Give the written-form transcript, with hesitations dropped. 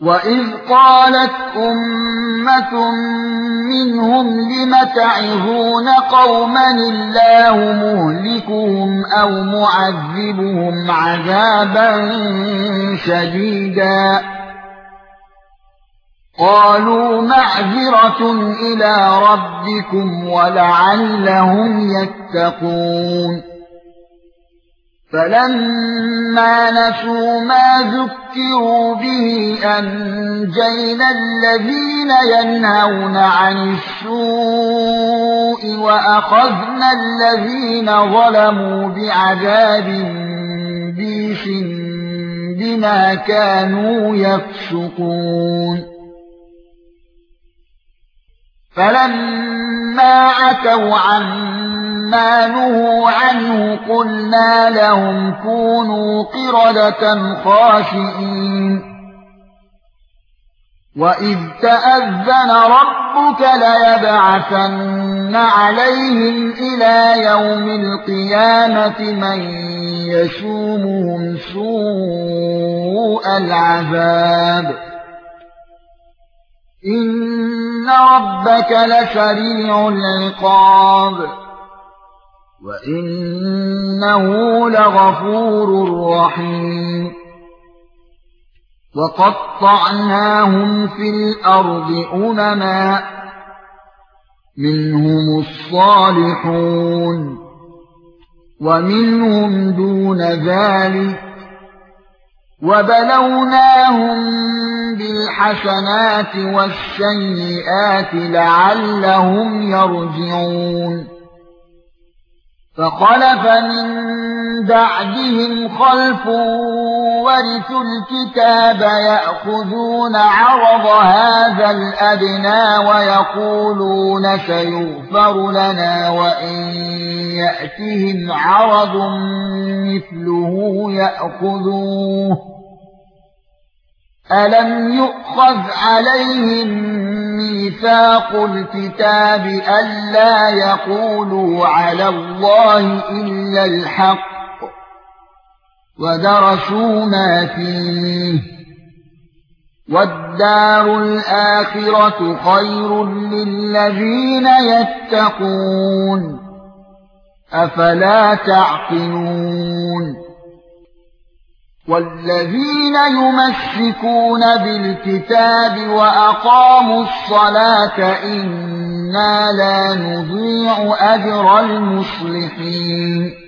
وَإِذْ قَالَتْ أُمَّةٌ مِّنْهُمْ لِمَ تَعِظُونَ قَوْمًا اللَّهُ مُهْلِكُهُمْ أَوْ مُعَذِّبُهُمْ عَذَابًا شَدِيدًا قَالُوا مَعْذِرَةٌ إِلَى رَبِّكُمْ وَلَعَلَّهُمْ يَتَّقُونَ فَلَمَّا نَسُوا مَا ذُكِّرُوا بِهِ أَنجَيْنَا الَّذِينَ يَنْهَوْنَ عَنِ السُّوءِ وَأَخَذْنَا الَّذِينَ ظَلَمُوا بِعَذَابٍ بِئْسٍ بِمَا كَانُوا يَفْسُقُونَ فَلَمَّا عَتَوْا عَمَّا نُهُوا عَنْهُ قُلْنَا لَهُمْ كُونُوا قِرَدَةً خَاسِئِينَ وَإِذْ تَأَذَّنَ رَبُّكَ لَيَبْعَثَنَّ عَلَيْهِمْ إِلَى يَوْمِ الْقِيَامَةِ مَن يَسُومُهُمْ سُوءَ الْعَذَابِ إِنَّ رَبَّكَ لَسَرِيعُ الْعِقَابِ وَإِنَّهُ لَغَفُورٌ رَّحِيمٌ وَقَطَّعْنَاهُمْ فِي الْأَرْضِ أُمَمًا مِنْهُمُ الصَّالِحُونَ وَمِنْهُمْ دُونَ ذَلِكَ وَبَلَوْنَاهُمْ بِالْحَسَنَاتِ وَالسَّيِّئَاتِ لَعَلَّهُمْ يَرْجِعُونَ فَخَلَفَ مِن بَعْدِهِمْ خَلْفٌ وَرِثُوا الْكِتَابَ يَأْخُذُونَ عَرَضَ هَذَا الْأَدْنَىٰ وَيَقُولُونَ سَيُغْفَرُ لَنَا وَإِن يَأْتِهِمْ عَرَضٌ مِّثْلُهُ يَأْخُذُوهُ أَلَمْ يُؤْخَذْ عَلَيْهِم مِّيثَاقُ الْكِتَابِ أَلَّا يَقُولُوا عَلَى اللَّهِ إِلَّا الْحَقَّ وَدَرَسُوا مَا فِيهِ وَالدَّارُ الْآخِرَةُ خَيْرٌ لِّلَّذِينَ يَتَّقُونَ أَفَلَا تَعْقِلُونَ وَالَّذِينَ يُمَسِّكُونَ بِالْكِتَابِ وَأَقَامُوا الصَّلَاةَ إِنَّا لَا نُضِيعُ أَجْرَ الْمُصْلِحِينَ